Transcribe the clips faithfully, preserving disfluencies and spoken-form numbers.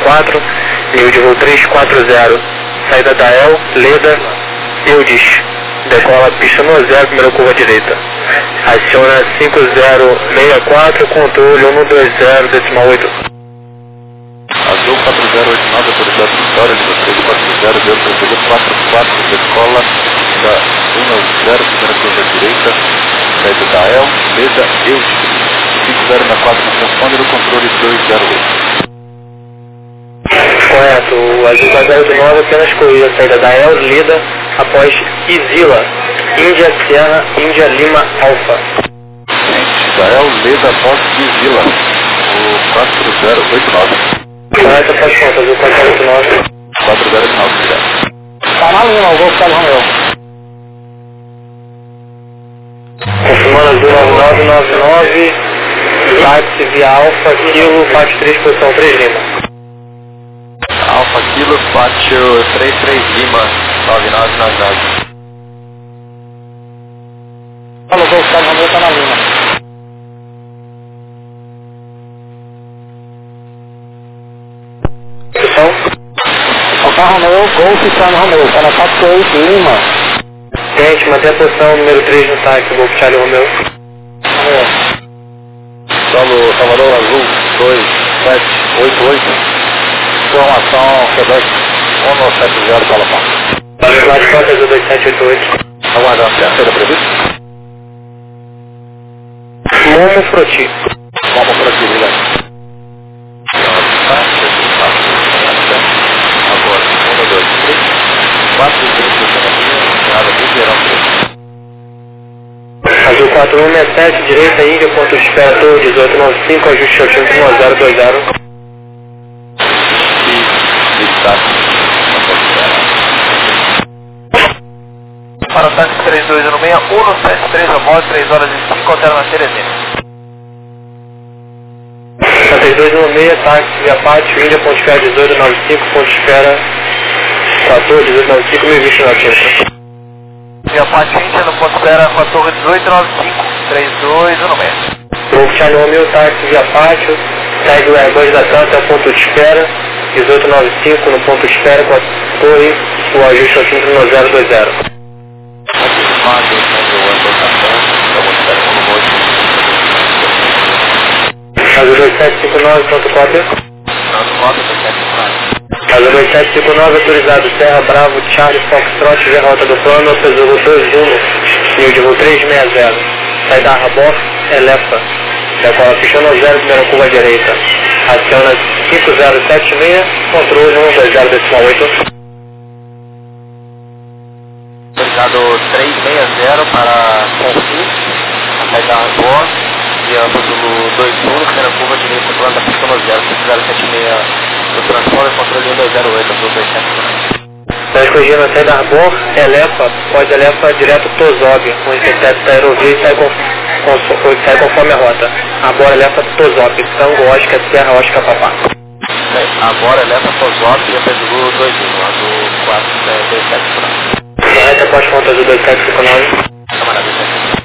quatro, nível de voo três quatro zero, saída da El, Leda, Eudes, decola pista no zero, primeira curva direita. Aciona cinco zero seis quatro, controle um dois zero, decimal oito. Azul quatro zero oito nove, autoridade Vitória, nível três quatro zero, deu para quatro quatro, decola da um zero, primeira curva direita, saída da El, Leda, Eudes, cinco zero seis quatro no transponder, controle dois zero oito. Correto, o Azul quatro zero oito nove apenas corrida, saída da El, Leda, após Isila, Índia Sierra, Índia Lima Alfa. Israel, Leda, após Isila, o quatro zero oito nove. Correto, após conta, Azul quatro zero oito nove. quatro zero oito nove, obrigado. Tá na Lima, o Golfo Cabo Romeu. Confirmando Azul nove nove nove nove, táxi via Alfa, Kilo, Pátio três, posição três Lima. Alfa Kilo, Pátio três três Lima, nove nove nove nove. Alô, Golfo Cabo Romeu tá na Lima. Pessoal? Alfa Romeu, Golfo Cabo Romeu, tá na quatro oito Lima. Gente, mantém a posição número três no táxi, Golfo Charlie Romeu. Solo Salvador Azul, dois sete oito oito. Informação Quebec um sete zero, fala pá. Lá de Costa Azul dois sete oito oito. Aguardando, certo? Era previsto? Momo Froti. Vamos por aqui, obrigado. Agora, um, dois, três, quatro, Azul quatro um seis sete, direita, Índia, ponto de espera, torre dezoito nove cinco, ajuste altímetro um zero dois zero. Para o táxi três dois um seis, um sete três, amor, três horas e cinco, altera na Teresina. três dois um seis, táxi via Pátio, Índia, ponto de espera dezoito nove cinco, ponto de espera quatorze dezoito nove cinco, mil e vinte no altímetro. Via Pátio, Índia, no ponto de espera com a torre dezoito nove cinco, três dois um seis. Golfo Charlie Romeu, táxi via Pátio, segue o Airbus da Tanta, é o ponto de espera, dezoito nove cinco no ponto de espera com a torre, o ajuste altímetro no zero dois zero. Azul dois sete cinco nove, pronto cópia. Azul dois sete cinco nove, autorizado Serra Bravo, Charlie, Foxtrot, via rota do plano, Azul dois um, nível de voo três seis zero. Saída Rabor, Elefa. Decola pista no zero, primeira curva direita. Aciona cinco zero sete seis, controle um dois zero decimal oito. Autorizado três seis zero para Confins, saída Rabor, via Azul dois um, primeira curva direita, controle da pista no zero, cinco zero sete seis do transporte, controle um dois zero oito, Azul dois sete. Está escolhendo a saída Arbor, Elefa, pode Elefa direto Tozob, com intercepto da aerovia e sai, com, com, sai conforme a rota. Arbor, Elefa, Tozob, Tango, Oscar, Serra, Oscar, Papá. Agora leva Tozob e a Azul dois um, Azul quatro dois sete. Correto, após conta Azul dois sete cinco nove. Camarada dois sete.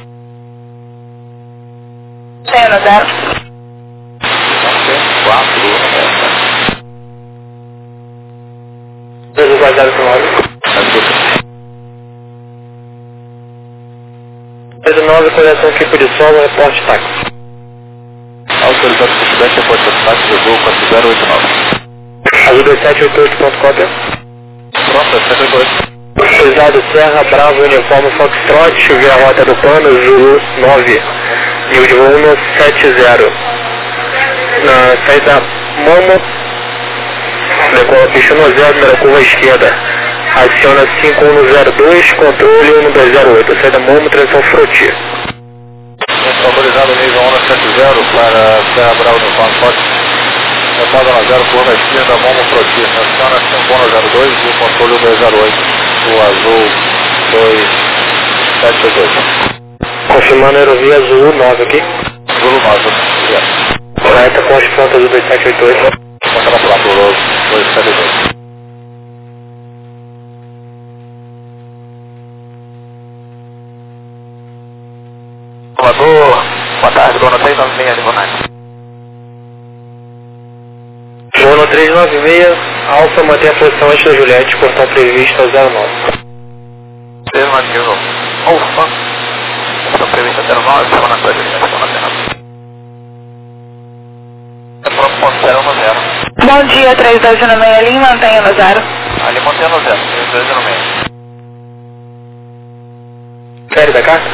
Cena zero. quatro, Azul quatro zero cinco nove. Azul nove, correção tipo de solo, reporte táxi. Autorizado por Quebec, reporte táxi, Azul quatro zero oito nove. Azul dois sete oito oito, ponto cópia. Pronto, é sete dois. Autorizado Serra, Bravo, Uniforme, Foxtrot, via rota do plano, Zulu nove, nível de voo um sete zero. Na saída Momo, decola pista no zero, primeira curva à esquerda. Aciona cinco um zero dois, controle um dois zero oito, saída Momo, transição Froti. Autorizado nível um sete zero para Serra Bravo no Fox. Reposa na zero, curva à esquerda, Momo Froti. Aciona cinco um zero dois e o controle um dois zero oito. O Azul dois sete dois. Confirmando a aerovia Zulu nove aqui. Zulu nove, obrigado. Correta, ponte pronto Azul dois sete oito oito. Conta na placa, dois sete dois. Salvador, boa tarde, Dona três nove seis, Livonati. Mono três nove seis, Alfa, mantém a posição antes da Juliette, portão previsto ao zero nove. Afirmativo. Alfa, portão previsto ao zero nove, chama na coisa, chama na terra. É próximo ponto zero no zero. Bom dia, três dois zero seis ali, mantenha no zero. Ali mantém no zero, três dois zero seis. Série da cá?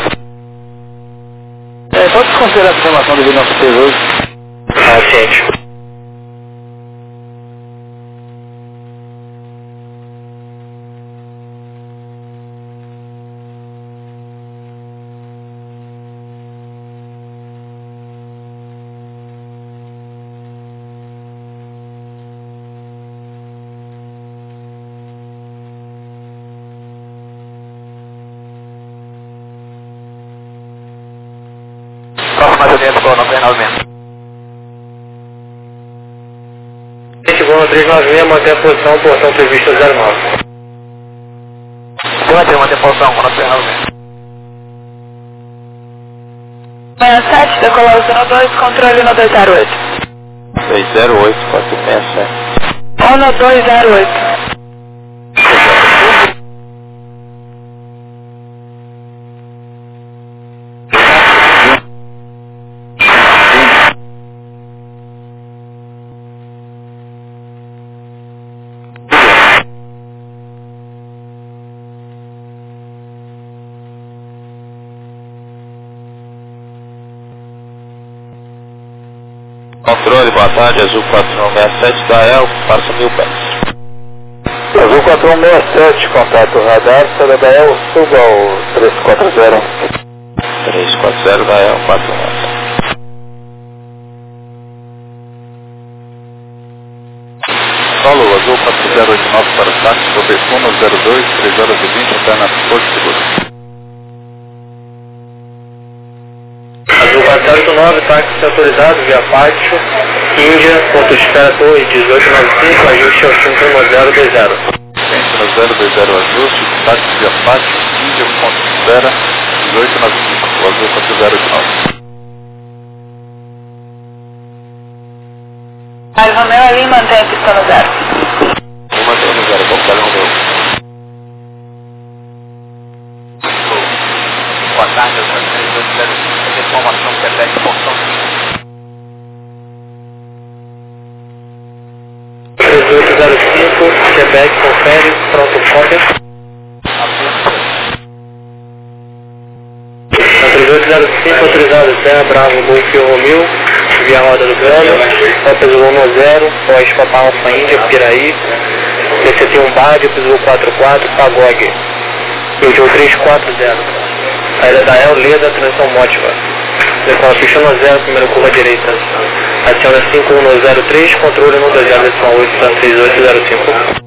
É, pode considerar a informação do nosso T hoje. Ah, ciente. Próxima Juliette, com noventa e nove. Chegou no três nove seis, mantém a posição, portão previsto ao zero nove. Afirmativo, mantém a posição, com noventa e nove. sessenta e sete, decolar o zero dois, controle no dois zero oito. seis zero oito, quatro seis sete. um no dois zero oito. Controle, boa tarde, Azul quatro um seis sete da El, passa mil pés. Azul quatro um seis sete, contato radar, saída da El, suba ao três quatro zero. três quatro zero da El, quatro um sete. Solo, Azul quatro zero oito nove para o táxi, Robertuno zero dois, três horas e vinte, até na Porto Seguro. Azul quatro zero oito nove, táxi autorizado via pátio, Índia, ponto de espera dois, dezoito noventa e cinco, ajuste ao cinco um zero dois zero. Centro zero dois zero ajuste, táxi via pátio, Índia, ponto de espera, dezoito noventa e cinco, o Azul quatro zero oito nove. Aí, Romeu ali, mantém a pista no zero. Vou manter no zero, vamos para o meu. Boa tarde, eu sou três dois zero cinco, informação Quebec, portão cinco. três oito zero cinco, Quebec, confere, pronto, cópia. três oito zero cinco, autorizado, Serra Bravo, Golf Romil, via roda do plano, Opus um zero, pós Papa Alfa Índia, Piraí, P C T um Bad, Opus quatro quatro, Pagog, Índia três quatro zero, saída da El, Leda, transição Mótiva, decola pista no zero, primeira curva direita, aciona cinco um zero três, controle no dois zero oito, três oito zero cinco.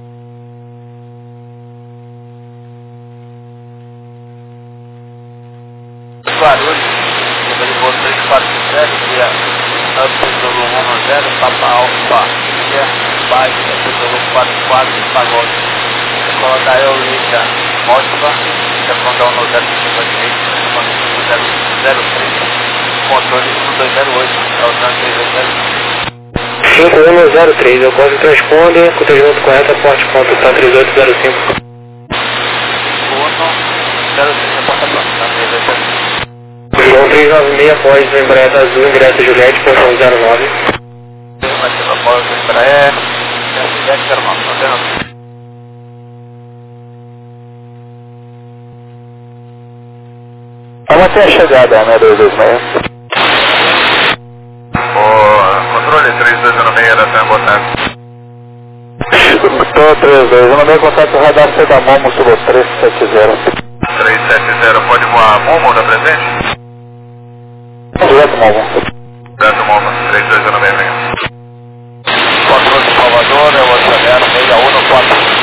Guarulhos, número de voo três quatro sete, via Apesolo um zero, Papa Alfa, via Bike, Apesolo quatro quatro, Pagode. Escola da Eolita, Mótiva, Defondão no zero cinco a direita, zero zero três, controle no dois zero oito, causando três dois zero cinco. cinco um zero três, eu posso transponder, contegimento correto, porte conta, tá três oito zero cinco. um zero cinco, porta pronta, tá três dois zero cinco. João três nove seis, após Embraer Azul, ingresso Juliette, portão zero nove. Afirmativo, após Embraer, Juliette zero nove, zero nove. Vamos até a chegada, né, dois dois seis. O controle três dois zero seis, da Sam, boa tarde. Estou três dois zero seis, contato radar C da Momo, subo três sete zero. três sete zero, pode voar Momo da presente? Direto Momo. Direto Momo, três dois zero seis, venha. Controle de Salvador, eu acelero, meia um no quatro.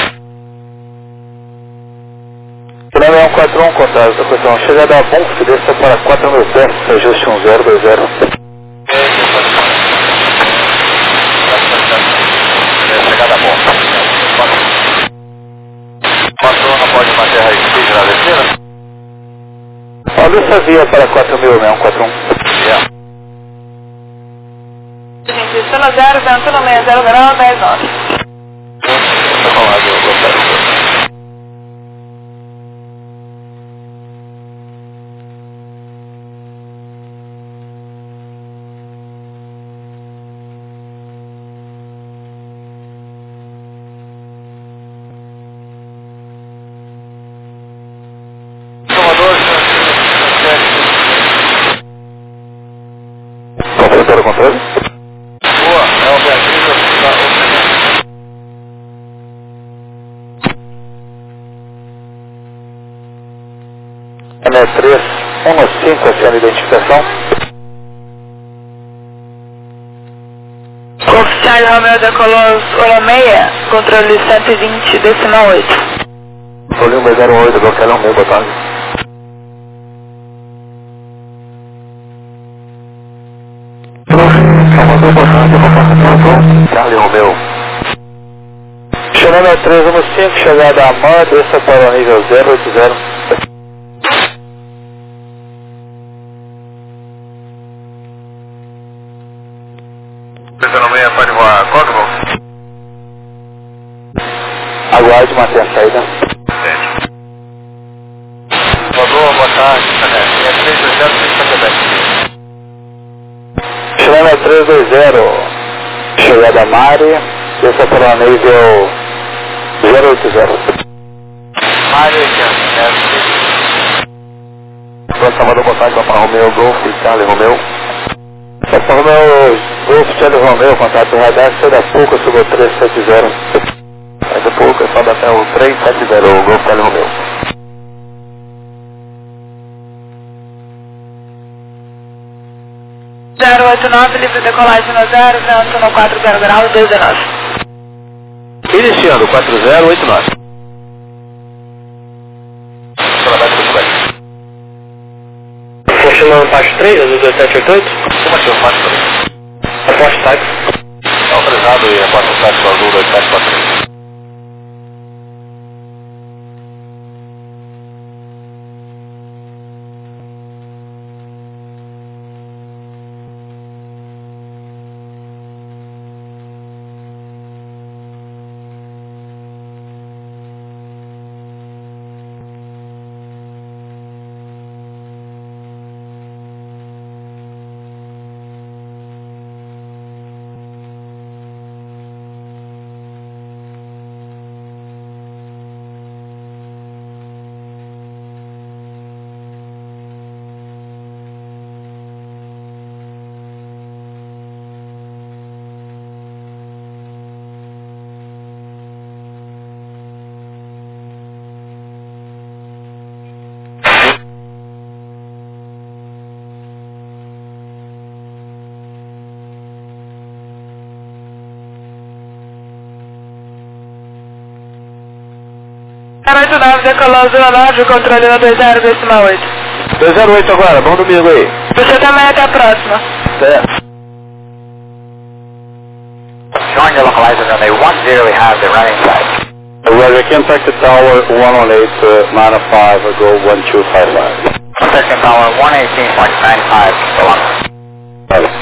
Filé um quatro um, contato da questão. Chegada a Bonf, desça para quatro mil pés, ajuste um zero dois zero. Chegada a Bonf. quatro um, não pode manter a raiz na descida? Olha essa via para quatro mil, né, um quatro um. Yeah. Gente, isso uno zero, vento uno seis zero grau, dez nove. Decolado, Golf zero dois. Controle, controle. Boa, é o Beatriz da M três um cinco, essa identificação. Golf Charlie Romeo decolou Olo seis, controle cento e vinte, decimal oito. Controle um zero oito, Golf Charlie Romeo, boa tarde. Salvador, boa tarde, comportamento. Charlie Romeo. Chegando a três um cinco, chegada a Mã, desça para o nível zero oito zero. Estacionamento pode voar Cogmo? Aguarde, mantenha a saída. Salvador, boa tarde, é três dois zero, três Chegando a três dois zero, chegada a Mari, desça para o nível zero oito zero. Mari, é. Pronto, Salvador, boa tarde, Papa Romeo, Golf, Charlie Romeo. Papa Romeo, Golf, Charlie Romeo, contato radar, sai da pouco sobre o três sete zero. Sai da pouco, sobe até o três sete zero, Golf, Charlie Romeo. zero oito nove, livre decolagem no zero, vento no quatro zero grau, dezenove. Iniciando, quatro zero oito nove. Funcionando Pasto três, azul dois sete oito oito. Como é que eu faço também? Aposto táxi. Autorizado e aposto táxi azul dois sete quatro três. zero oito nove, decolou zero nove, controle no dois zero, decimal oito. dois zero oito agora, bom domingo aí. Você também, até a próxima. Certo. Showing your localizer runway one zero, we have the running side. Roger, contact the tower one one eight nine five, go one two five five. Contact tower one eighteen point nine five, Vale.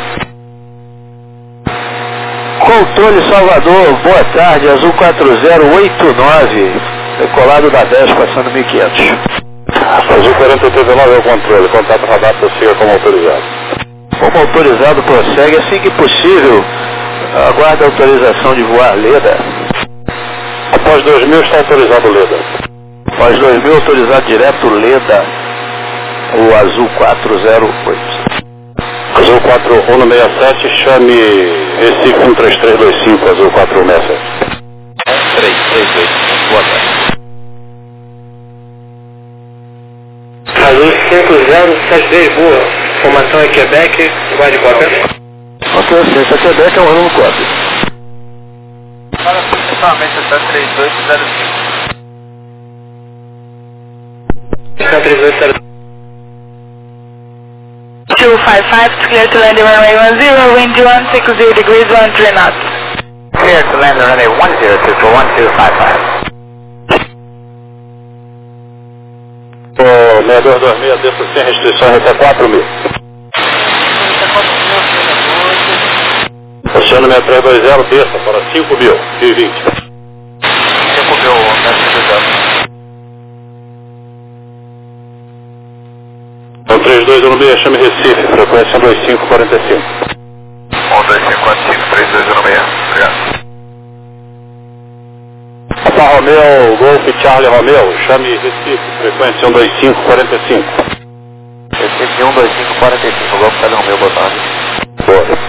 Controle Salvador, boa tarde, azul quatro zero oito nove, decolado da dez, passando mil e quinhentos. Azul quarenta e três nove é o controle, contato radar prossiga como autorizado. Como autorizado, prossegue assim que possível, aguarda a autorização de voar Leda. Após dois mil está autorizado Leda. Após dois mil autorizado direto Leda, o azul quatro zero oito. Azul quatro um seis sete, chame Recife um três três dois cinco, azul quatro um seis sete. um três três dois cinco, boa tarde. Azul cinco zero sete três, boa. Formação é Quebec, guarde cópia. Ok, ciência Quebec é o ano cópia. Para principalmente até três dois zero cinco. três dois zero two five five, clear to land runway one zero, wind one six zero degrees, one three knots. Clear to land runway one zero two for one two five five. O seis dois dois seis, desça sem restrições até quatro mil. Oceano seis três dois zero, desça para cinco mil e vinte. cinco mil, um três dois um seis, chame Recife, frequência dois cinco quatro cinco. um dois cinco quatro cinco, três dois um seis, obrigado. Alfa Romeo, Golf Charlie Romeo, chame Recife, frequência um dois cinco quatro cinco. Recife um dois cinco quatro cinco, Golf Charlie Romeo, boa tarde. Boa.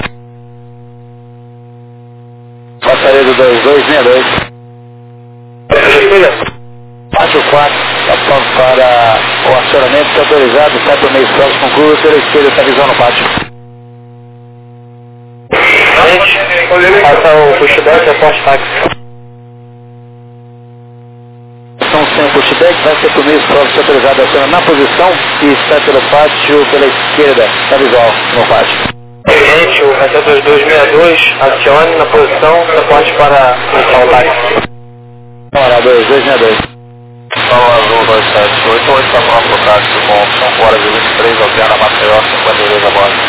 Passaredo dois dois seis dois. Pátio quatro, tá para o acionamento está autorizado, sai para o meio próximo com curva pela esquerda, está visão no pátio. Gente, passa o pushback, aposta táxi. São sem pushback, vai ser para o meio próximo, autorizado, aciona na posição e sai pelo pátio pela esquerda, está visual no pátio. Gente, o V T dois dois seis dois, acione na posição, suporte para iniciar o táxi. Bora, dois dois seis dois. Fala azul dois sete oito oito, está falando pro táxi com cinco horas e vinte e três, Aldeana Maceió, cinquenta e dois a bordo.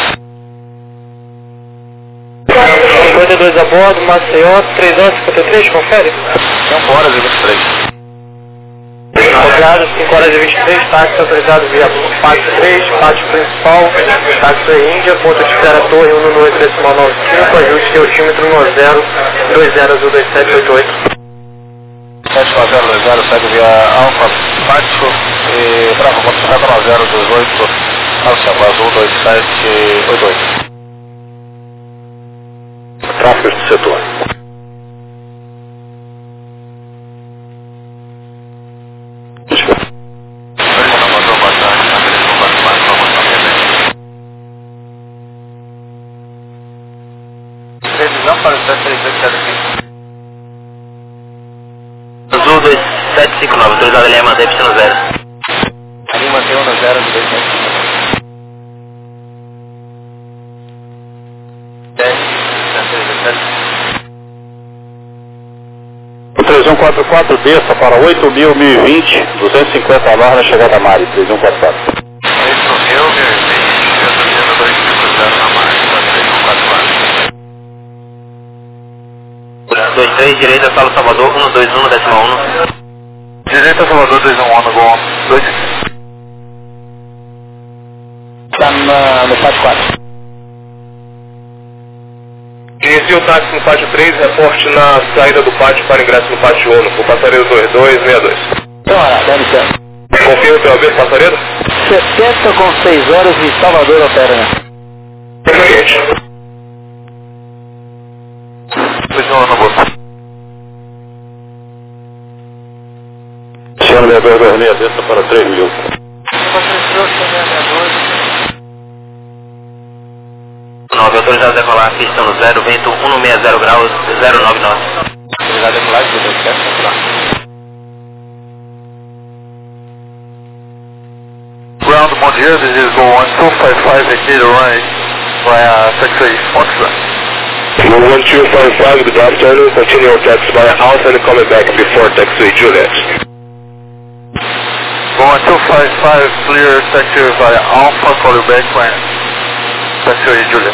cinquenta e dois a bordo, Maceió, três horas e cinquenta e três, confere? cinco horas e vinte e três. Autorizado, cinco horas e vinte e três, táxi autorizado via pátio três, pátio principal, táxi Índia, ponto de espera Torre um no oito decimal nove cinco, ajuste altímetro um zero dois zero azul dois sete oito oito. sete zero dois zero, segue via Alfa, pátio e Bravo, ponto de espera zero dois oito, Alfa, azul dois sete oito oito. Tráfego do setor. Previsão para o sete três dois sete cinco. Azul dois sete cinco nove, autorizado L M manter pistão zero. Ali mantém um zero dois sete cinco. O três um quatro quatro, desça para oito mil, mil e vinte, duzentos e cinquenta barra na chegada a Mari, três um quatro quatro. oito mil, mil e vinte, gasolina dois cinco zero na marca, três um quatro quatro. dois três, direita, Sala Salvador, um dois um, decimal um. Direita Salvador dois um um, no Gol dois. Está no pátio quatro. Inicie o táxi no pátio três, reporte na saída do pátio para ingresso no pátio um, por passaredo dois dois seis dois. Então, olha, dá licença. Confirma o teu aviso, passaredo? setenta com seis horas e Salvador opera, né? Seguinte. dois um um no Gol. Senhor seis dois dois seis, desça para três mil. nove, autorizado a decolar, pistão no zero, vento cento e sessenta graus, zero nove nove. Autorizado a decolar, dois sete. Ground Mondial, this is Go one two five five, vacate right via taxi Foxtrot. Go one two five five, good afternoon, continue your taxi via Alpha and coming back before taxi Juliet. Go one two five five, clear taxi via Alpha, call you back when taxi Juliet.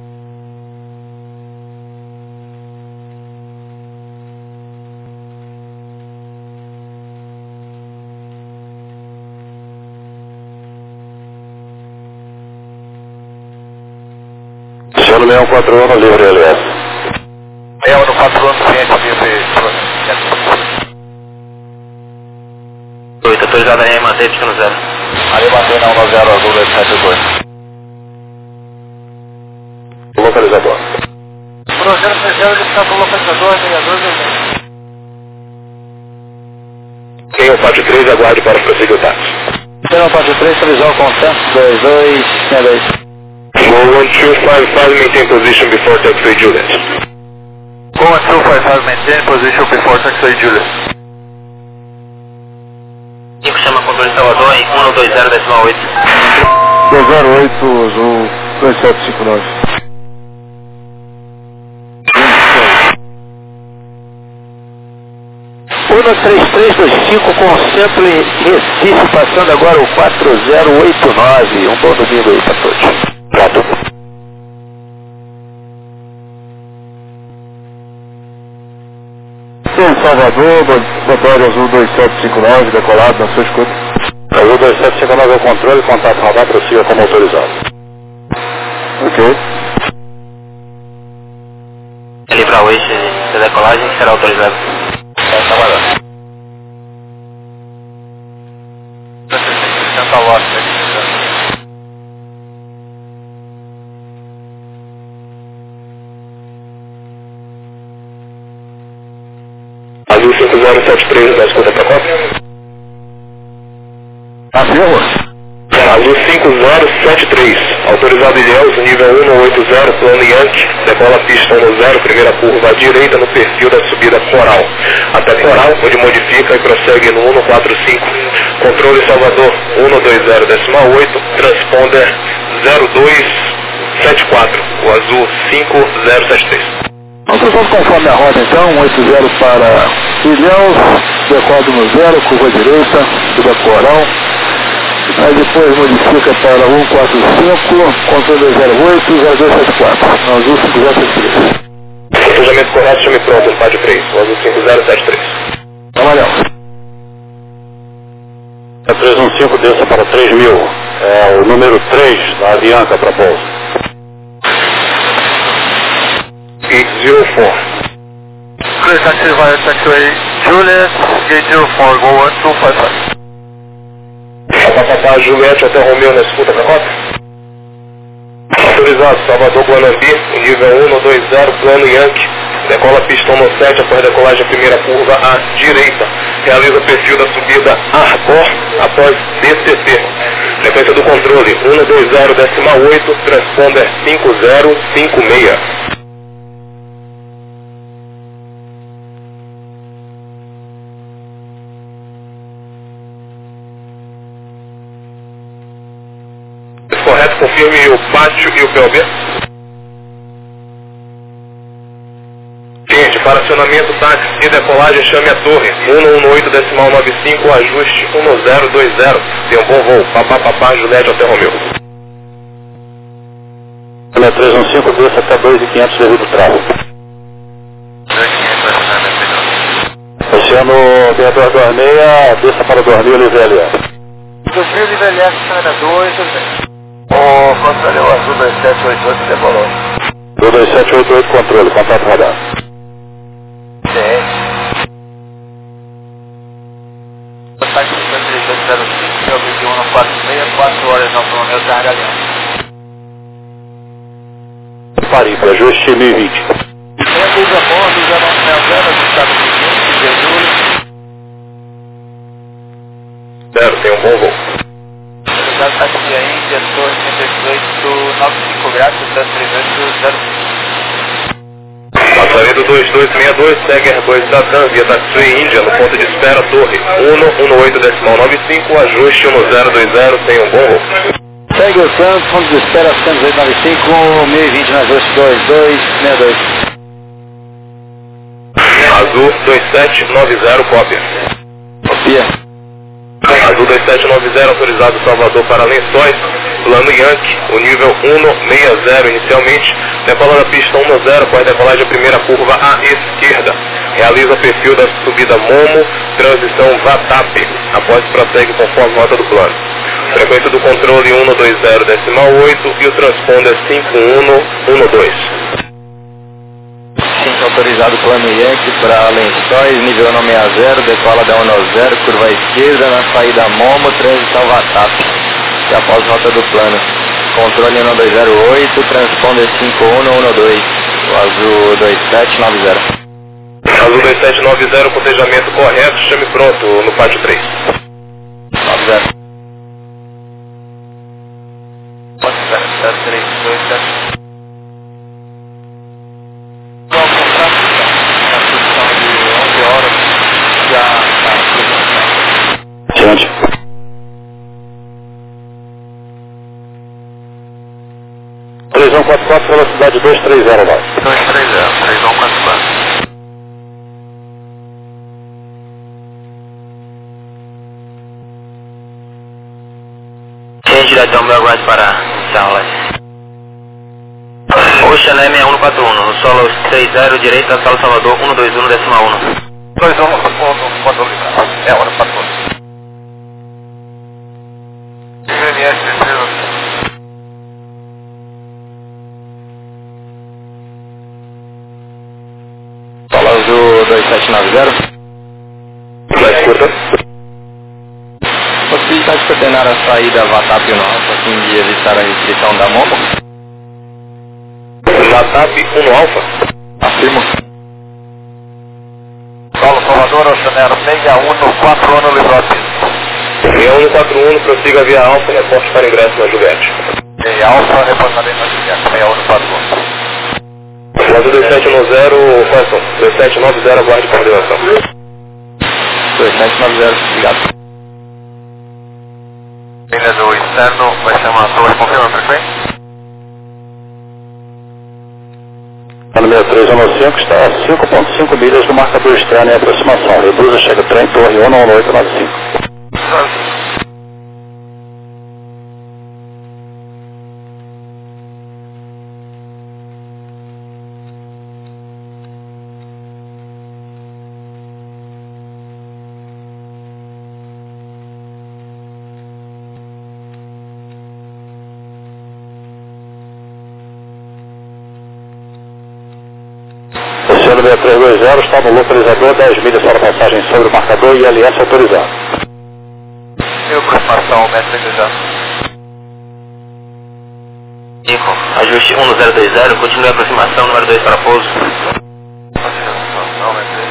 Senhor seis um quatro um, livre L S. É o no quatro anos cliente livre. oito, autorizado a manter pistão no zero. Ali bateu na um zero azul dois sete dois. Localizador. Projeto zero, ele está com o localizador, ligador, vermelho. Quem é o pátio três, aguarde para prosseguir o táxi. Serão pátio três, visual consenso dois dois seis dois. Go one two five five, maintain position before taxi Juliet. Go one two five five, maintain position before taxi Juliet. cinco, chama controle Salvador em cento e vinte decimal oito. dois zero oito, azul dois sete cinco nove. um três três dois cinco, concentro em Recife, passando agora o quatro zero oito nove. Um bom domingo aí para todos. Prato. Salvador, Bodório Azul dois sete cinco nove, decolado na sua escuta. Azul dois sete cinco nove é o controle, contato radar, prossiga como autorizado. Ok. Ele para o eixo de decolagem será autorizado. Está trabalhando. sessenta watts, né? Azul cinco zero sete três, na escuta para cópia. Afirma. Azul cinco zero sete três, autorizado Ilhéus, nível um um oito zero, plano Yankee, decola pista um zero, primeira curva à direita no perfil da subida Coral. Até Coral, onde modifica e prossegue no um quatro cinco. Controle Salvador um dois zero, decimal oito, transponder zero dois sete quatro, o azul cinco zero sete três. Nós vamos conforme a rota então, um oito zero para Ilhéus, decola no zero, curva direita, subida Coral. Aí depois modifica para um quatro cinco, controle zero oito, zero dois sete quatro, no azul cinco zero sete três. Planejamento correto, chame pronto, no pádio três, o azul cinco zero sete três. Trabalhamos. É três um cinco, desça para três mil, é o número três da Avianca para pouso. Gate zero four. Clear taxi via taxiway Juliet, gate zero four, go one two five five. Papapá Juliette até Romeu na escuta para cópia. Autorizado, Salvador Guanambi, nível um dois zero, plano Yankee. Decola pista um sete, após decolagem primeira curva à direita. Realiza perfil da subida Arbor após D T T. Frequência do controle um dois zero, decimal oito, transponder cinco zero cinco seis. Correto, confirme o pátio e o P O B. Cliente, para acionamento táxi e decolagem, chame a torre um um oito, decimal nove cinco, ajuste um zero dois zero. Tem um bom voo, papá, papá, Juliette até Romeu. É três um cinco, desça até dois mil e quinhentos devido ao tráfego. Oceano B dois dois seis, desça para dois mil e V L S. dois mil e V L S, Canada dois, tudo bem. O controle é o azul dois sete oito oito, decolou. dois sete oito oito, controle, contato radar. Sim. Ataque cinquenta e dois zero cinco, é o vídeo um quatro seis, quatro horas no Romeu, carga Aliança. Paris, para ajuste mil e vinte. Tem a luz a bordo, zero nove seis zero, estado de vinte de julho. Zero, tem um bom voo. Unidade taxi Índia, Torre cento e dezoito, nove cinco graus, três três oito zero cinco. Passaredo dois dois seis dois, segue R dois da TAM, via Taxi Índia, no ponto de espera, torre um um oito, decimal nove cinco, ajuste um zero dois zero, tem um bom voo. Segue o Santos, ponto de espera cento e oito nove cinco, mil e vinte no ajuste dois dois seis dois. Azul dois sete nove zero, cópia. Copia. Azul dois sete nove zero, autorizado Salvador para Lençóis, plano Yankee, o nível um seis zero inicialmente, decolando a pista um zero, após decolagem a primeira curva à esquerda. Realiza perfil da subida Momo, transição Vatap, após prossegue conforme rota do plano. Frequência do controle um dois zero, decimal oito e o transponder cinco um um dois. Cinco autorizado plano Yankee para Lençóis, nível um seis zero, decola da um zero, curva à esquerda, na saída Momo, transição Vatap, e após rota do plano. Controle um dois zero oito, transponder cinco um um dois, o azul dois sete nove zero. Azul dois sete nove zero, cotejamento correto, chame pronto no pátio três. nove zero. Pode ser, zero três dois sete. Diante. três um quatro quatro, velocidade dois três zero nove. dois três zero, três um quatro quatro. Change direto ao meu right para Charlotte. Ocean M é um quatro um, no solo três zero, direita, solo Salvador um dois um, décima um. dois um Salvador liberado. É hora para todos. M S zero. Fala Azul dois sete nove zero. Mais curta. Possibilidade de coordenar a saída VATAP um Alfa, a fim de evitar a restrição da MOMO? VATAP um Alfa. Afirmo. Paulo Salvador, Oceanero seis a um quatro um no livrou a pista. seis um quatro um, prossiga via Alfa, reporte para ingresso na Juliette. E Alfa, reportamento na Juliette, seis um quatro um. Lado dois sete nove zero, Quantum, dois sete nove zero, aguarde coordenação. dois sete nove zero, obrigado. Linha do externo, vai chamar a torre, confirma a frequência? Ano seis três um cinco está a cinco ponto cinco milhas do marcador externo em aproximação. Reduza, chega trem, torre um nove oito nove cinco. Oceano seis três dois zero está no localizador, dez milhas para passagem sobre o marcador e I L S autorizado. E aproximação, mestre desejado. Nico, ajuste um zero dois zero, continue a aproximação, número dois para pouso. Aproximação, mestre.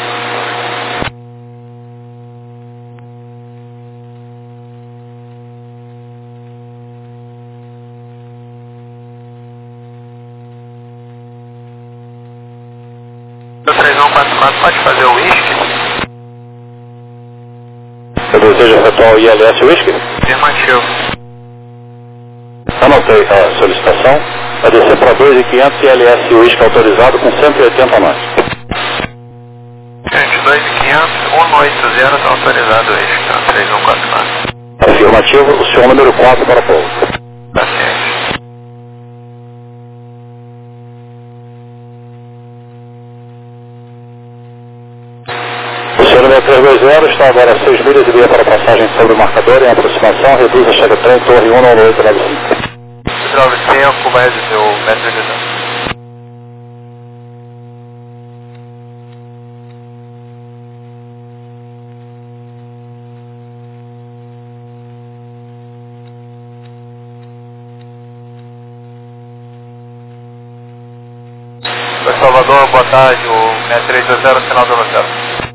três um quatro quatro, pode fazer o whisky? Você deseja efetuar o I L S Whisky? Afirmativo. Anotei a solicitação. Vai descer para dois mil e quinhentos I L S Whisky autorizado com cento e oitenta nós. Gente, dois mil e quinhentos, um oito zero está autorizado o whisky, tá? três um quatro quatro. Afirmativo, o senhor número quatro para pouso. Paciente. O senhor número três dois zero está agora a seis milhas e meia para passagem sobre o marcador em aproximação. Reduza, chega trem, torre um nove oito nove cinco. Hidráulico tempo, vai dizer o mestre desejado. Oi, Salvador, boa tarde, o seis três dois zero, sinal do zero.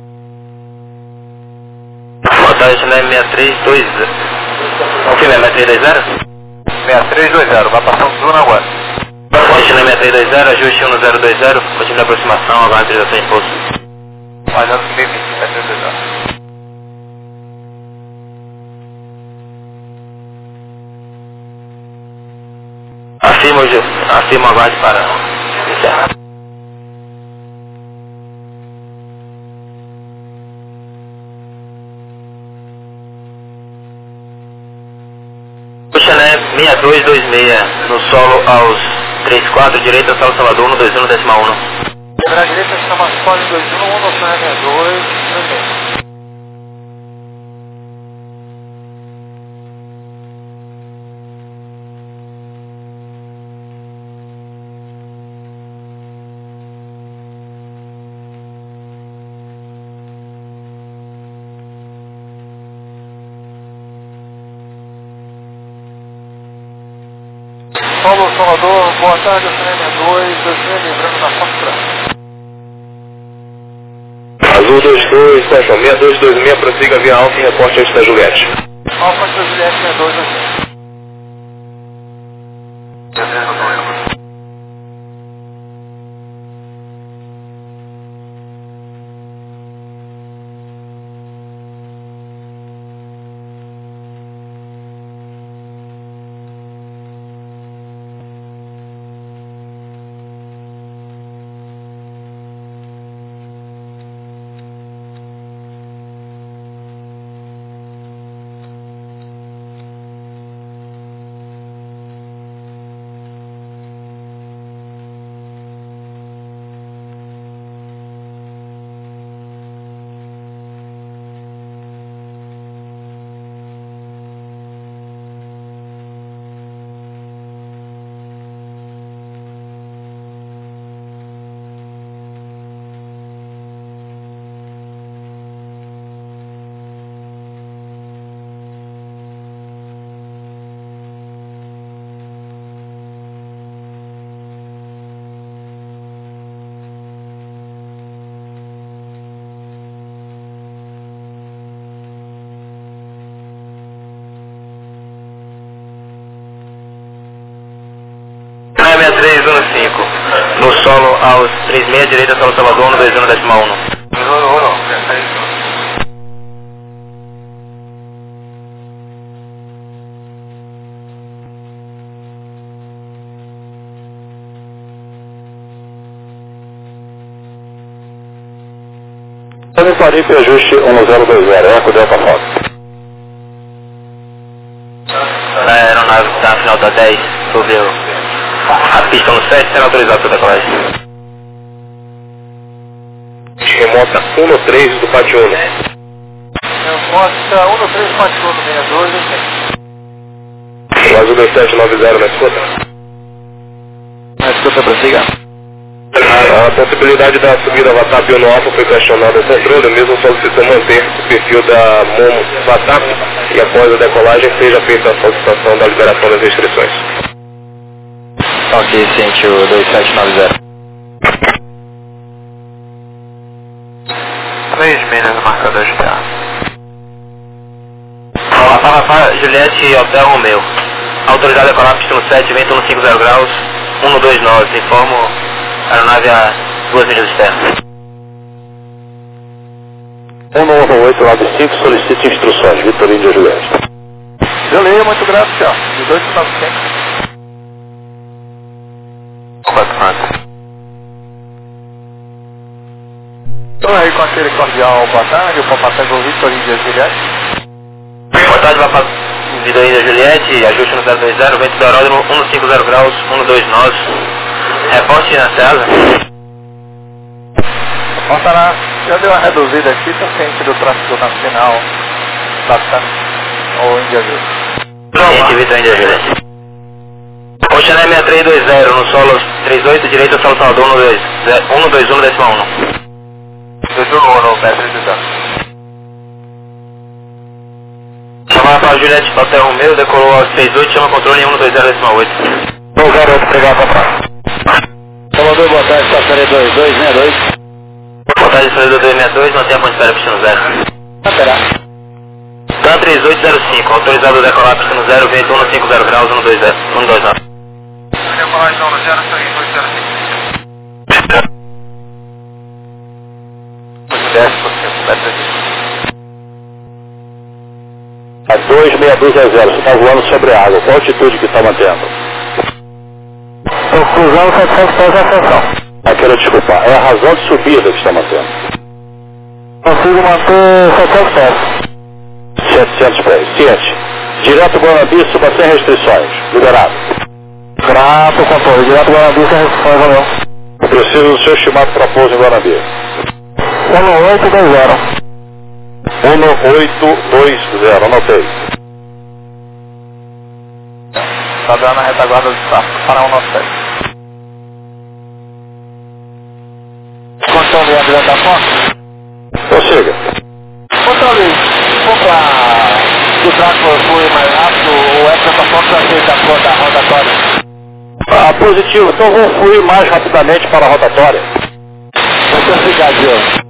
Boa tarde, né? seis três dois zero. Confirma, seis três dois zero? seis três dois zero, vai passando tudo agora. Continue seis três dois zero, ajuste um zero dois zero, continue a aproximação, aguarde autorização em pouso. Falhando no meio vinte, seis três dois zero. Afirma, Gil. Afirma, aguarde para iniciar. Chané seis dois dois seis, no solo aos três quatro, direita, solo Salvador, um dois um, decimal um. Quebrar a direita, chama solo dois um, um no Chané dois, dois. Paulo Salvador, boa tarde, o Chané dois, dois mil, lembrando na Fox. Azul dois dois, Quantum, seis dois dois seis, prossiga via Alfa e reporte antes da Juliette. Alfa da Juliette seis dois dois zero. solo aos três seis, direita solo Salvador, um dois um, decimal um. Floripa, ajuste um zero dois zero, Eco Delta Fox. A aeronave que está na final da dez, sobre o, a pista no sete, será autorizado para decolagem. Remota um no três do pátio um. Remota um no três do pátio um, sessenta e dois, Quase dois sete nove zero na escuta. Na escuta, prossiga. A possibilidade da subida WhatsApp no Alfa foi questionada ao controle, mesmo solicitando manter o perfil da Momo WhatsApp e após a decolagem seja feita a solicitação da liberação das restrições. Ok, ciente o dois sete nove zero. três milhas no marcador G T A. Rafa, Juliette Hotel Romeu. Autorizado a decolar pista no sete, vento um cinco zero graus, um dois nove. Informo a aeronave a duas milhas externas. um nove oito nove cinco, solicite instruções, Vitorino de Juliette. Beleza, muito grato, senhor. De dois nove cinco. quatro quatro. Estou aí com aquele cordial boa tarde, o papai do Vitorino de Juliette. Boa tarde, papai Vitorino de Juliette, ajuste no zero dois zero, vento do aeródromo um cinco zero graus, um dois nove. Reporte na César. Montará, já deu uma reduzida aqui, está ciente do tráfego nacional da T A M ou Índia Júlia. Ciente, Vitor Índia Júlia. Oceané seis três dois zero, no solo trinta e oito, direita solo Salvador, um dois um, decimal um. dois um, no metro de dano. Chamada para Juliette Hotel Romeu, decolou aos trinta e oito, chama controle em um dois zero, decimal oito. Bom, garoto, pegar para trás. Salvador, boa tarde, passaria dois dois seis dois. Boa tarde, Salvador dois sessenta e dois, mantenha a ponte espera pista no zero. Esperar. TAM três oito zero cinco, autorizado a decolar pista no zero, vento um cinco zero graus, um dois nove. Decolagem no zero três oito zero cinco. dez por cento, A dois seis dois zero, você está voando sobre a água. Qual a altitude que está mantendo? Estou cruzando setecentos pés de ascensão. Ah, quero desculpar. É a razão de subida que está mantendo. Consigo manter setecentos pés. setecentos pés. Ciente. Direto Guanabi, suba sem restrições. Liberado. Grato, controle. Direto Guanabi, sem restrições, valeu. Preciso do seu estimado para pouso em Guanabi. um oito dois zero. um oito dois zero, anotei. Está dando a retaguarda do tráfego para um nove sete. Controle, a da fonte? Prossiga. Controle, compra que o tráfego flui mais rápido ou é para a fonte aceita a cor da rotatória? Ah, positivo. Então vou fluir mais rapidamente para a rotatória. Muito obrigado.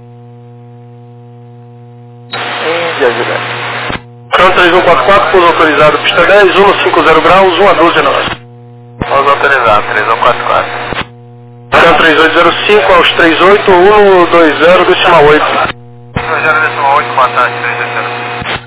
Índia, Juliette. Cão três um quatro quatro, pouso autorizado, pista dez, um cinco zero graus, um a doze nove. Pouso autorizado, três um quatro quatro. Cão três oito zero cinco, aos trinta e oito, um dois zero, decimal oito. um dois zero, decimal oito, boa tarde, três oito zero.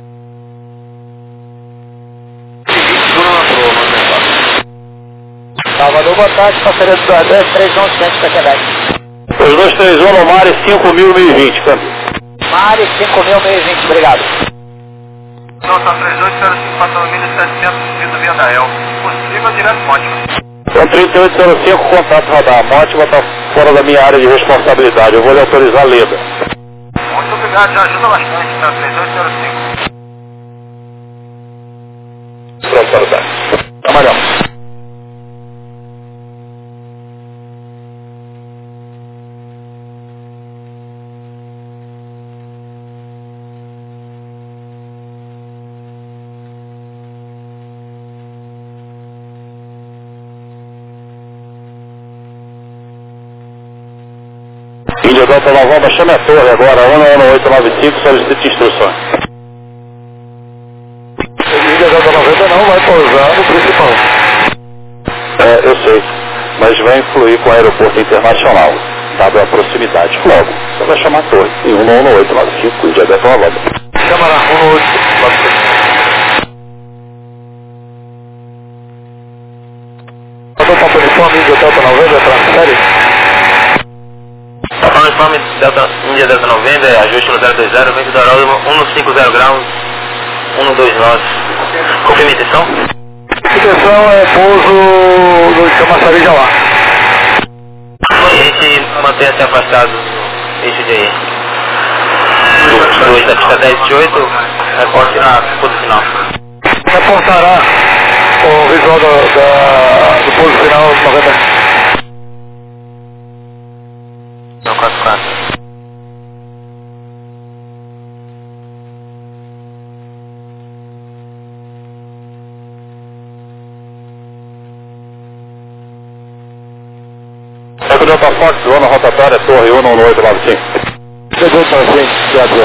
Salvador, boa tarde, passaria do dois três um sete para Quebec. Os dois três um no Mare cinco mil e vinte, câmbio. Mare cinco mil e vinte, obrigado. Nota três oito zero cinco, quatro mil e setecentos, vindo via da El. Possível, direto Mótima. Então trinta e oito zero cinco, contato radar. Mótima está fora da minha área de responsabilidade. Eu vou lhe autorizar a leda. Muito obrigado, já ajuda bastante, tá? três oito zero cinco. Pronto para o táxi. Trabalhamos. Índia Delta Novamba, chame a torre agora, um oito nove cinco, solicite instruções. Índia Delta Novamba não vai pousar no principal. É, eu sei, mas forte vai influir com o aeroporto internacional, dado a proximidade. Logo, você vai chamar a torre em um um oito nove cinco e diabeto uma volta. Chama lá, um um oito nove cinco. Mandou para o uniforme Índia Delta noventa, transfere. Para o uniforme Delta, Índia Delta noventa, ajuste no zero dois zero, vento do aeródromo cento e cinquenta graus, cento e vinte e nove. Confirma a intenção? Intenção é pouso do Camaçari já lá. A gente mantenha-se afastado eixo de dois da pista dez de oito, reporte na ponto final. Reportará o visual da, da, do pouso final noventa. Não, quatro quatro. Eco Delta Fox, zona rotatória, torre um um oito nove cinco. Chegou para frente, teatro.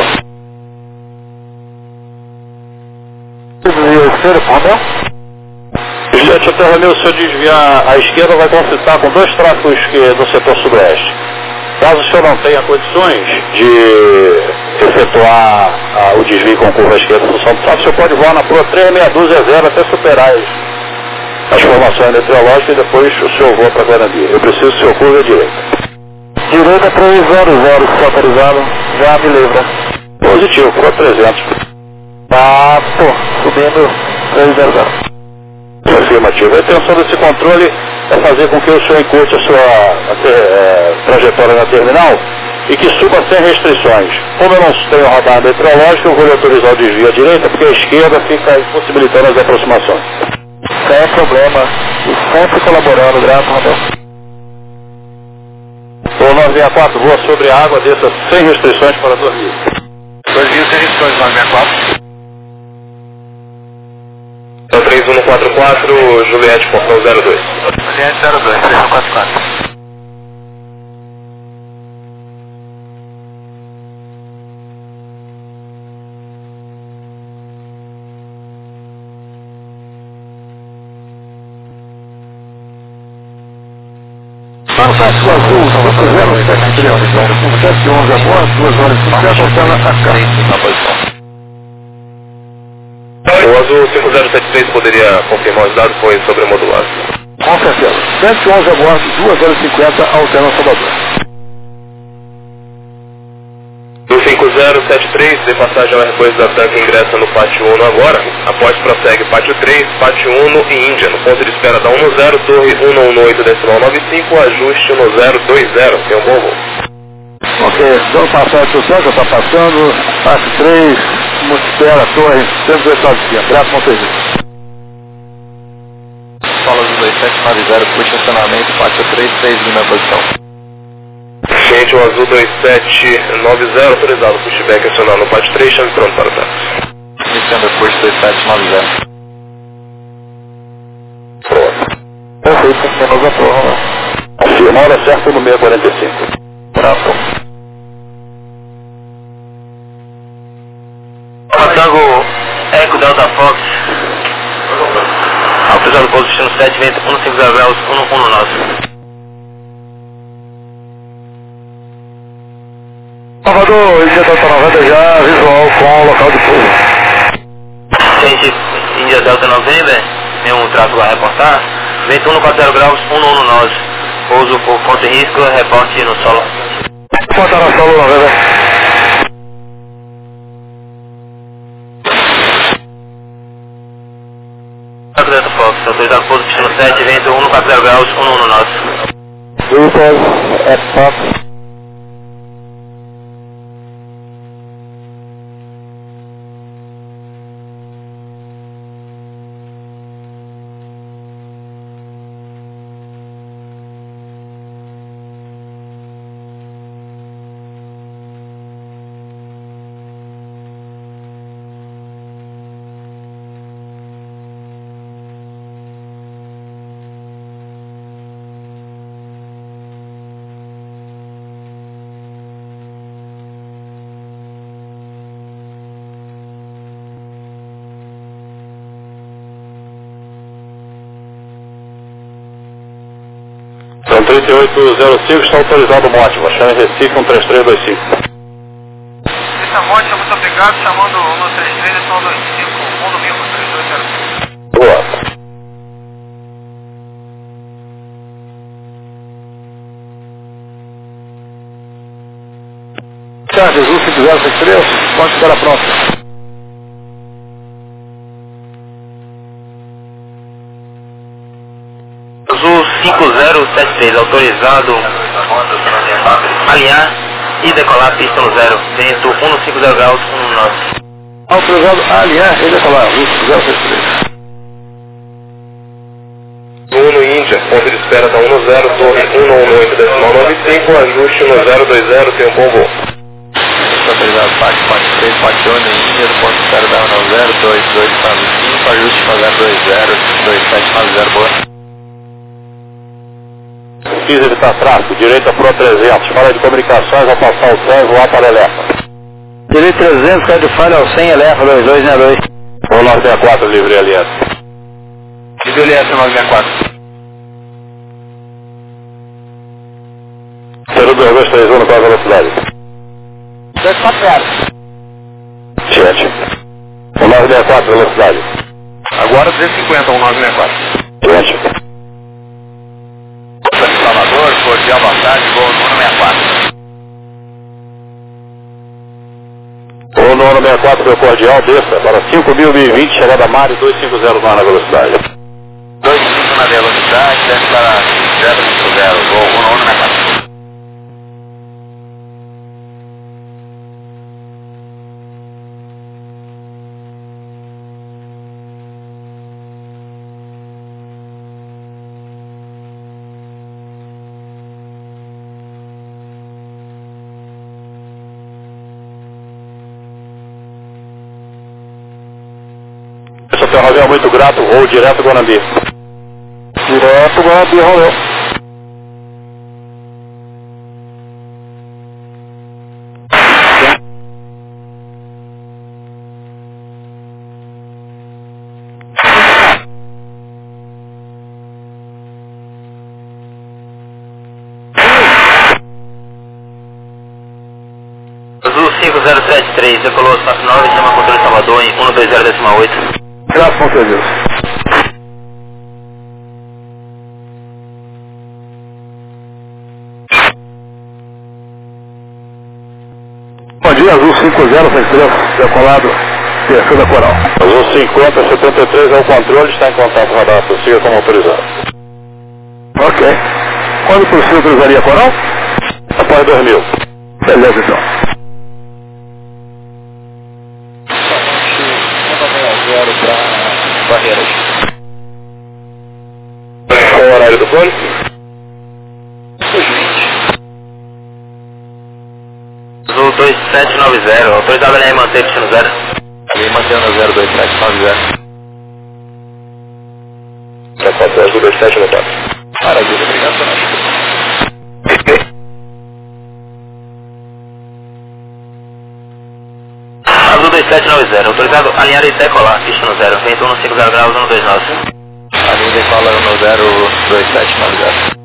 Terceiro, Romeu? Juliette, até Romeu, se eu desviar à esquerda, vai consultar com dois tráfegos no setor sudoeste. Caso o senhor não tenha condições de efetuar ah, o desvio com curva à esquerda no função do tráfego, o senhor pode voar na Pro três seis dois zero até superar as, as formações meteorológicas e depois o senhor voa para Guarani. Eu preciso do seu curva à direita. Direita três zero zero, se autorizado, já me lembra. Positivo, Pro trezentos. Tá, pô, subindo três zero zero. Afirmativo. A intenção desse controle é fazer com que o senhor encurte a sua a ter, é, trajetória na terminal e que suba sem restrições. Como eu não tenho radar meteorológico, eu vou lhe autorizar o desvio à direita, porque a esquerda fica impossibilitando as aproximações. Sem problema, sempre colaborando, graças a Deus. O nove seis quatro voa sobre a água, desça sem restrições para dormir. dois mil sem restrições, nove seis quatro. Então três um quatro quatro, Juliette, portão zero dois. Juliette zero dois, três um quatro quatro. Fantástico Azul, Nova Cruzeiro, sete e onze agora, duas horas e cinquenta, voltando a cá. O Azul cinco zero sete três poderia confirmar os dados, foi sobremodulado. Com certeza. sete e onze agora, duas horas e cinquenta, alterna Salvador. Do cinco zero sete três, de passagem ao R dois da tanque, ingressa no pátio um agora. Após prossegue pátio três, pátio um e Índia. No ponto de espera da um zero, torre um um oito decimal nove cinco, ajuste no zero dois zero. Tem um bom voo. Ok, vamos passar aqui o centro, está passando, pátio três, espera, torre, cento e oito cinco, graças a Deus. Fala do dois sete nove zero, puxa estacionamento, pátio três, três na posição. Gente, o Azul dois sete nove zero, autorizado pushback acionar no pátio três, chame pronto para o táxi. Iniciando a push dois sete nove zero. Pronto. Perfeito, menos a prova. Confirma a hora certa no seis quarenta e cinco. Bravo. Tango Eco Delta Fox, autorizado pouso destino sete, vento cento e cinquenta graus, cento e dezesseis. Salvador, Índia Delta noventa já, visual com o local de pouso. Gente, Índia Delta noventa, nenhum tráfego a reportar, vento cento e quarenta graus, cento e dezesseis. Pouso por fonte de risco, reporte no solo. Ponta na solo noventa. Delta Fox, autorizado pouso destino sete, vento cento e quarenta graus, cento e dezesseis. Duplas, é Fox. trinta e oito zero cinco está autorizado o mote, baixando em Recife um três três dois cinco. Essa mote, muito obrigado, chamando um três três, é só dois cinco, bom domingo, três dois zero cinco. Boa. Charles, um cinco zero seis três, pode ficar a próxima. Azul cinco zero sete três, autorizado alinhar e decolar pista no zero, vento um cinco zero graus, um nove. Autorizado alinhar e decolar, Azul cinco zero seis três. Uno Índia, ponto de espera da um zero, torre um um oito decimal nove cinco, ajuste no zero dois zero, tem um bom voo. Autorizado quatro quatro três, quatro um, Índia, ponto de espera da um zero, dois dois nove cinco, ajuste no zero dois zero, dois sete nove zero, boa. Quis evitar tráfego, direita Pro trezentos, fala de comunicações, ao passar o cem, voar para Elefa. Direita trezentos, cai de falha ao cem, Elefa dois dois zero dois. Ou nove sessenta e quatro, livre L S. Livre L S nove sessenta e quatro. zero dois dois três um, qual a velocidade? dois quatro zero. Gente. O nove sessenta e quatro, velocidade. Agora trezentos e cinquenta, um nove sessenta e quatro. Gente. Salvador, cordial, boa tarde, voo número sessenta e quatro. O nono sessenta e quatro do cordial, desça para cinco mil e vinte, chegada a Mari, dois cinco zero na velocidade. dois cinco na velocidade, desce para zero cinco zero, voo um nono sessenta e quatro. Esse ferroviário é muito grato, voo direto Guanambi. Direto Guanambi, rolou. Azul cinco zero sete três, decolou nove, chama controle Salvador em um dois zero decimal oito. Graças a Deus. Bom dia, Azul cinco zero seis três, decolado, terceira coral. Azul cinquenta setenta e três é o controle, está em contato com o radar, prossiga como autorizado. Ok. Quando possível autorizaria a coral? Após dois mil. Beleza, então. Barreiras. Qual o horário do plano? Azul dois sete nove zero, autorizado alinhar e manter pista no zero. Ali mantendo zero dois sete nove zero. Já passou Azul dois sete no quatro. Maravilha, obrigado pela ajuda. Azul dois sete nove zero, autorizado alinhar e decolar, pista no zero, vento um cinco zero graus, um dois nove. Ali decola no zero dois sete nove zero.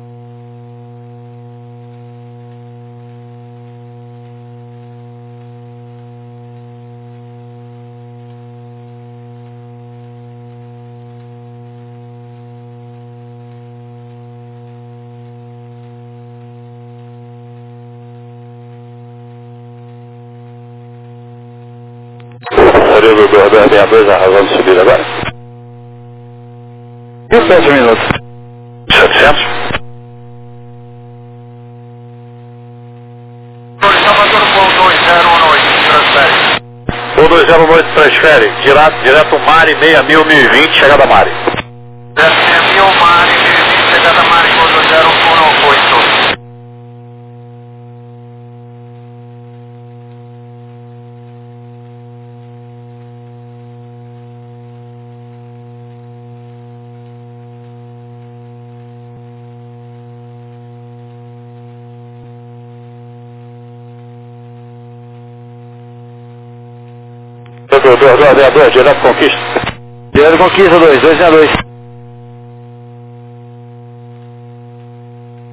Seria do dois dois seis dois, a razão de subir agora? E sete minutos? setecentos? Salvador, voo dois zero um oito, transfere. O dois zero um oito transfere, direto, direto Mari, seis mil, mil e vinte, chegada a Mari. seis mil, Mari, mil e vinte, chegada a Mari, voo dois zero um oito. dois dois zero dois, direto Conquista. Direto Conquista dois, dois zero dois.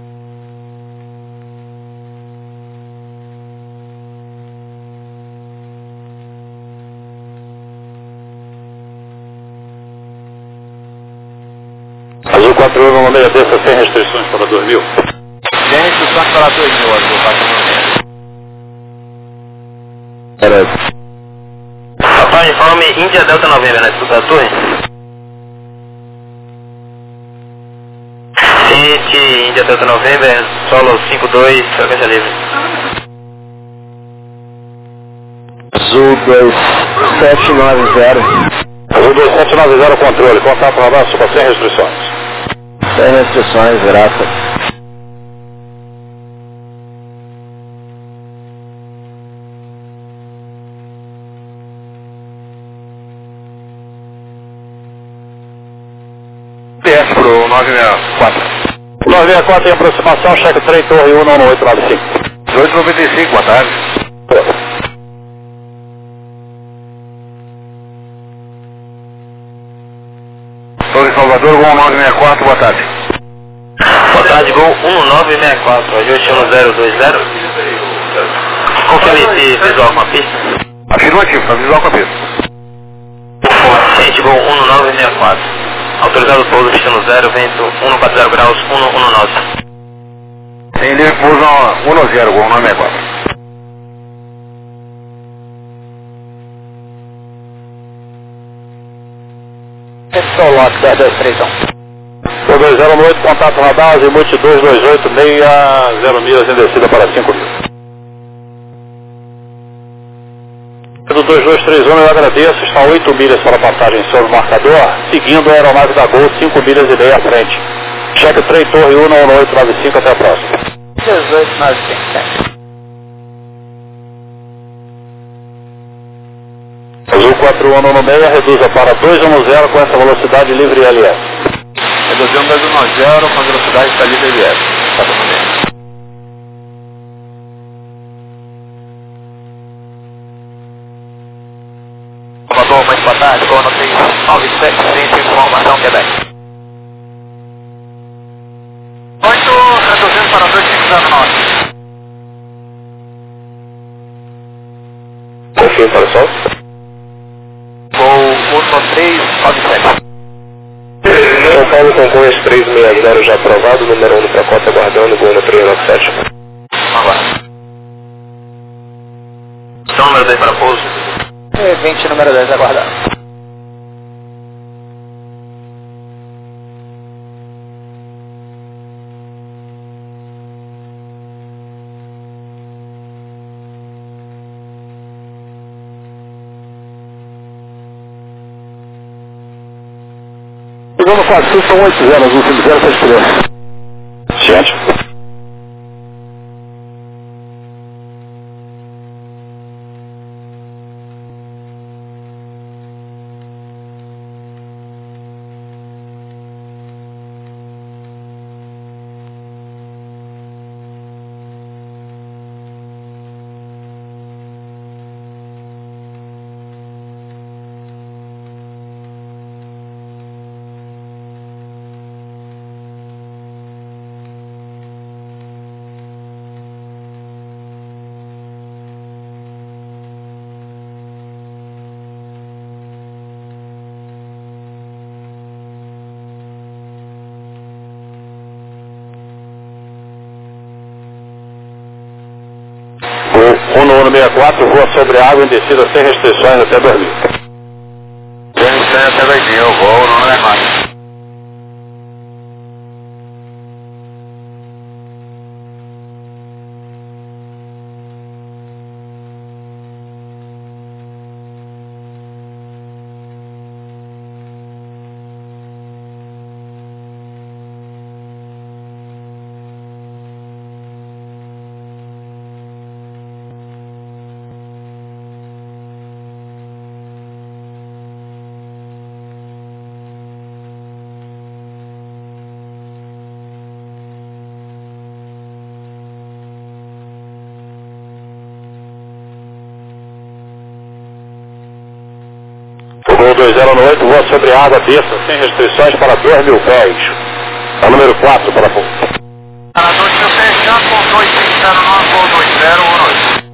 quatro um no meia desça sem restrições para dois mil. Sem restrições para dois mil, Azul quatro um no meia. Papai, informe Índia Delta Novembro, na escuta da torre. City, Índia Delta Novembro, solo cinco dois, frequência livre. Azul dois sete nove zero. Azul dois sete nove zero, controle, contato radar, suba sem restrições. Sem restrições, graças. P S pro nove seis quatro. nove seis quatro em aproximação, cheque três, torre um nove oito nove cinco. oito noventa e cinco, boa tarde. Torre Salvador, Gol nove seis quatro, boa tarde. Boa tarde, Gol um nove seis quatro, ajuste um zero dois zero. Confirme se visual com a pista. Afirmativo, está visual com a pista. Gente, Gol um nove seis quatro. Autorizado o pouso, pista no zero, vento cento e quarenta graus, cento e dezesseis. Tem livre pouso um zero, Gol nove seis quatro. Pessoal, lote dez dois três um. dois zero oito, contato radar, Azimuth dois dois oito, seis zero milhas em descida para cinco mil. Do dois dois três um eu agradeço, está oito milhas para passagem sobre o marcador, seguindo a aeronave da Gol, cinco milhas e meia à frente. Cheque três, torre um nove oito nove cinco, até a próxima. dezoito nove cinco. Azul quatro um no meia, reduza para dois um zero com essa velocidade livre L S. Reduzindo dois um zero com a velocidade está livre L S. Tá no meio. Salvador, mais boa tarde, Gol nove sete cinco, informação Quebec. oito, reduzindo para dois cinco zero nove. Confirmo para o sol. Gol um três nove sete. São Paulo Congonhas três seis zero já aprovado, número um no pacote aguardando, Gol no três nove sete. Agora. Então, número dois para pouso. vinte, número dez, aguardando. Segundo quatro, são oito zero, Azul cinco zero, seis três. Gente. um nove seis quatro, voa sobre a água em descida sem restrições até dois mil. Sem restrições até dois mil, Gol não é mais. Gol dois zero oito, voa sobre a água, desça sem restrições para dois mil pés. A número quatro para pouso. Para dois mil pés, com dois cinco zero nove, Gol dois zero um oito.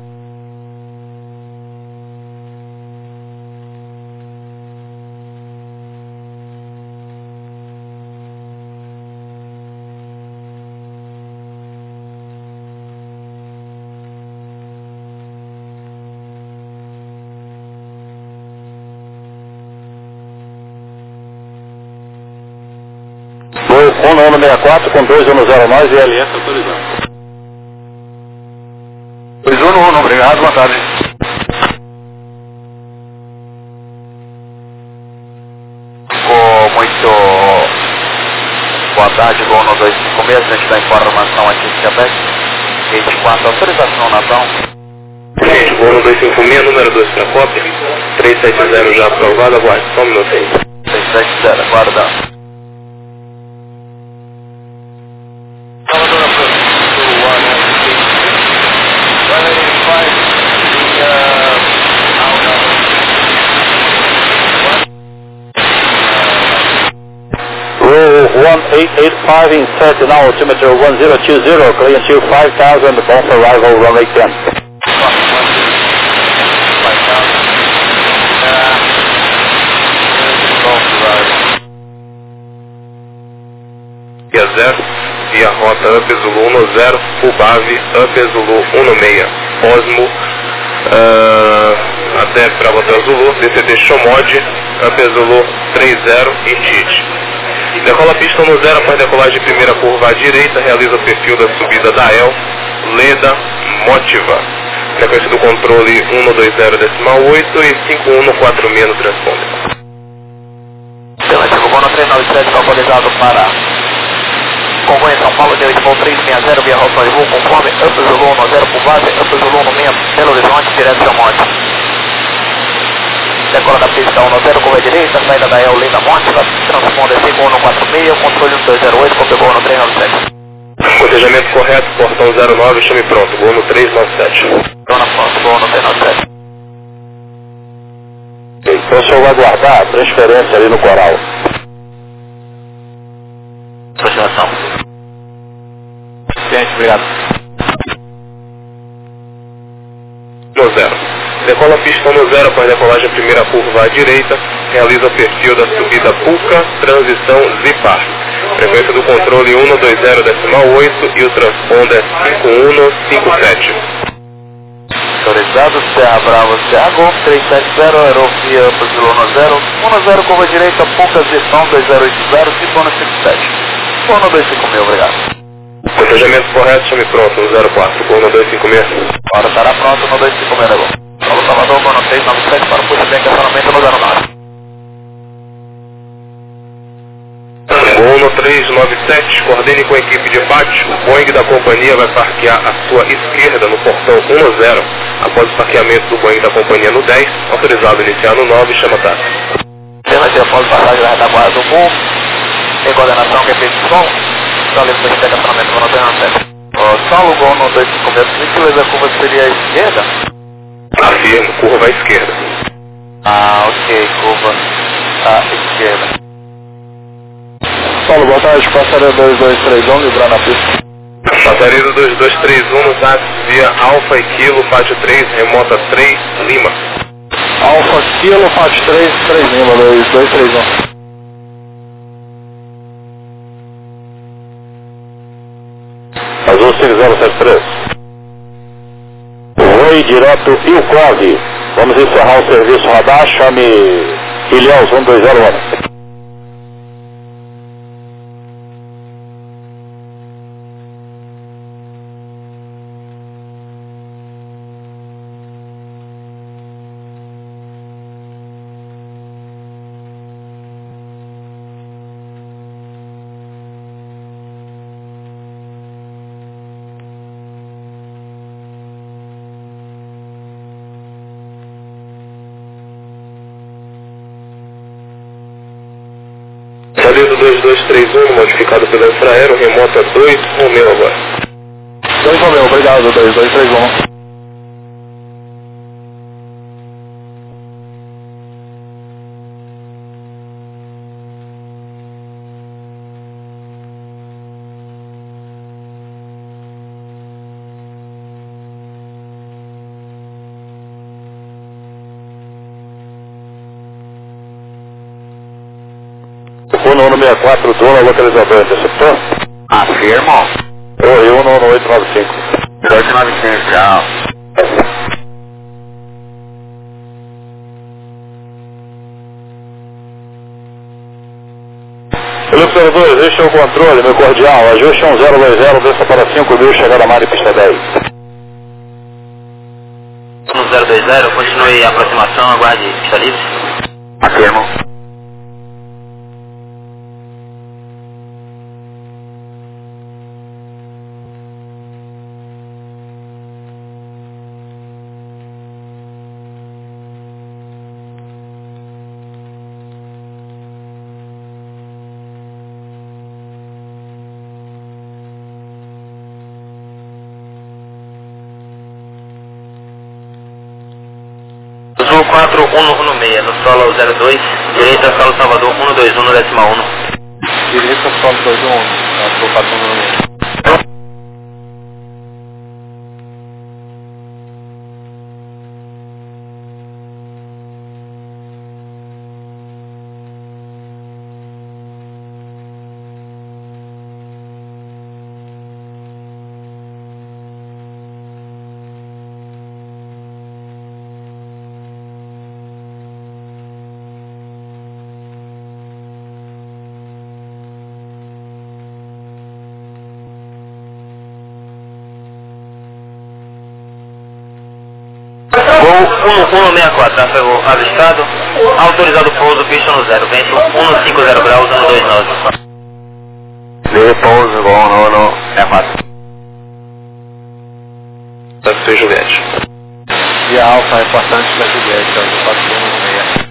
um um seis quatro com dois um zero nove e L S autorizando. dois um um, obrigado, boa tarde. Ficou muito boa tarde, Gol no dois cinco seis, a gente dá informação aqui de Quebec. Gate quatro, autorização Natal. Gente, Gol no dois cinco seis, número dois para cópia. três sete zero já aprovado, aguarde só um minutinho. três sete zero, aguarda. one eight eight five in set now, altimeter one zero two zero, clear to five thousand, both arrival runway ten. Via zero, via rota Up Zulu um zero, Ubave, Up Zulu um seis, Osmo, uh, até para Hotel Zulu, D C D Chomod, Up Zulu três zero e T I T. Decola a pista no zero após decolagem de primeira curva à direita, realiza o perfil da subida da E L, Leda, Motiva. Sequência do controle um um dois zero decimal oito e cinco um quatro seis no transponder. Silêncio, Cubano três nove sete, localizado para Congonha, São Paulo, D oito três seis zero, via Rota de Voo, conforme Up Zulu um zero por base, Up Zulu um seis, Belo Horizonte, direção Monte. Decola da pista um zero, curva direita, saída da E L, Leda, Motiva, transponder cinco um quatro seis, controle um dois zero oito, configurou no três nove sete. Cotejamento correto, portão zero nove, chame pronto, Gol no três nove sete. Dona pronto, Gol no três nove sete. Então o senhor vai guardar a transferência ali no coral. Continuação. Gente, obrigado. No zero. Decola a pista no zero após decolagem a primeira curva à direita, realiza o perfil da subida Puca, transição Zipar. Frequência do controle um dois zero decimal oito e o transponder cinco um cinco sete. Autorizado, Serra Bravo, Serra Golf, três sete zero, aerovia Barcelona zero, um zero, curva direita, Puca, Zipão, dois zero oito zero, Cipona cinco sete. Cona dois cinco seis, obrigado. Cotejamento correto, chame pronto, no zero quatro, Gol no dois cinco seis. Hora estará pronto no dois cinco seis, negócio. Paulo Salvador, Cona três nove sete, para o puxo de encaixamento no zero nove. Gol no três nove sete, coordene com a equipe de pátio. O Boeing da companhia vai parquear à sua esquerda no portão um zero. Após o parqueamento do Boeing da companhia no dez, autorizado a iniciar no nove, chama táxi. Alternativa após passagem da retaguarda do voo, em coordenação com efeito de som, só livre de estacionamento no três nove sete. Saulo, Gol no dois cinco seis, gentileza, a curva seria a esquerda? Afirmo, curva à esquerda. Ah, ok, curva à esquerda. Paulo, boa tarde, passaria dois dois três um, librar na pista. Passaria dois dois três um no táxi via Alfa e Kilo, Pátio três, Remota três, Lima. Alfa, Kilo, Pátio três, três Lima, dois dois três um. Azul cinco zero sete três. Oi, direto Ilcov. Vamos encerrar o serviço radar, chame Ilhéus um dois zero um. Saída dois dois três um, modificado pela Infraero, remota dois um meu agora. dois um meu, obrigado, dois dois três um. um um seis quatro, dono localizador, interceptor? Afirmo. Oi, um um oito nove cinco. oito nove cinco, tchau. Ele zero dois, este é o controle, meu cordial. Ajuste um zero dois zero, desça para cinco mil, chegada a Mari, pista dez. um zero dois zero, continue a aproximação, aguarde pista livre. Afirmo. Azul quatro um um seis, no solo zero dois, direita solo Salvador um dois um no decimal um. Direita solo dois um, Azul quatro um um seis. Gol um um seis quatro, tráfego avistado, autorizado pouso, pista no zero, vento um cinco zero graus, um dois nove. Livre pouso, gol um um seis quatro. Taxi Juliette. Via Alfa é importante da Juliette, Azul quatro um um seis.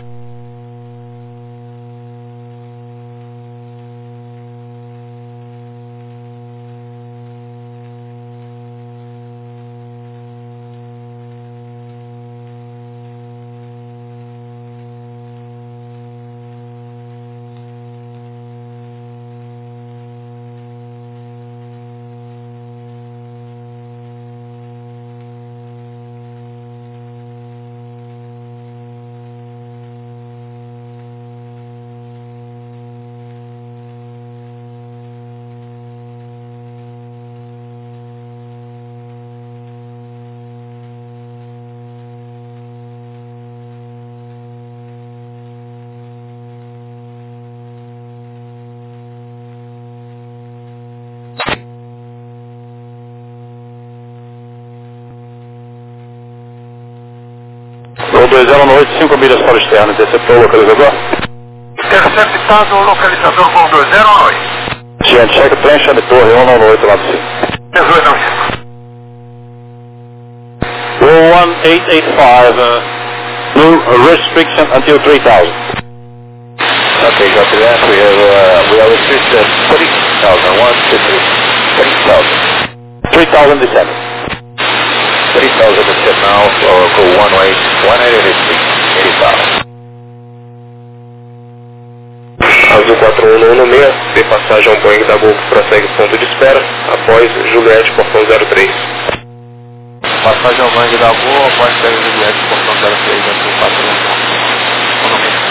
um dois zero no oito, cinco milhas para o externo, interceptou o localizador? Interceptado o localizador com dois zero nove. Ciente, cheque prancha de torre um nove oito lá do sim. dezoito nove cinco. one eight eight five, uh, no restriction until three thousand. Okay, got the answer. We have, uh, we have restricted three thousand, one, two, three, three thousand. three thousand descending. three thousand descend now, so go one way, one eighty six, eighty five. Azul quatro um um seis, de passagem ao Boeing da Gol, prossegue ponto de espera, após Juliette, portão zero três. Passagem ao Boeing da Gol, após Juliette, portão zero três, Azul quatro um um seis.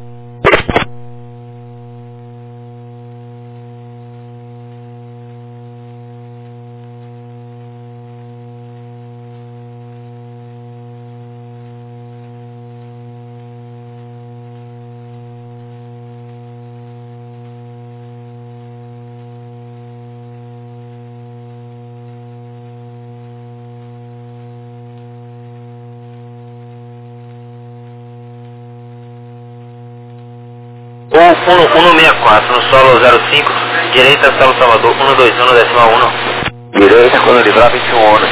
um um seis quatro, no solo zero cinco, direita solo Salvador um dois um no decimal um. Direita, quando livrar vinte e um horas,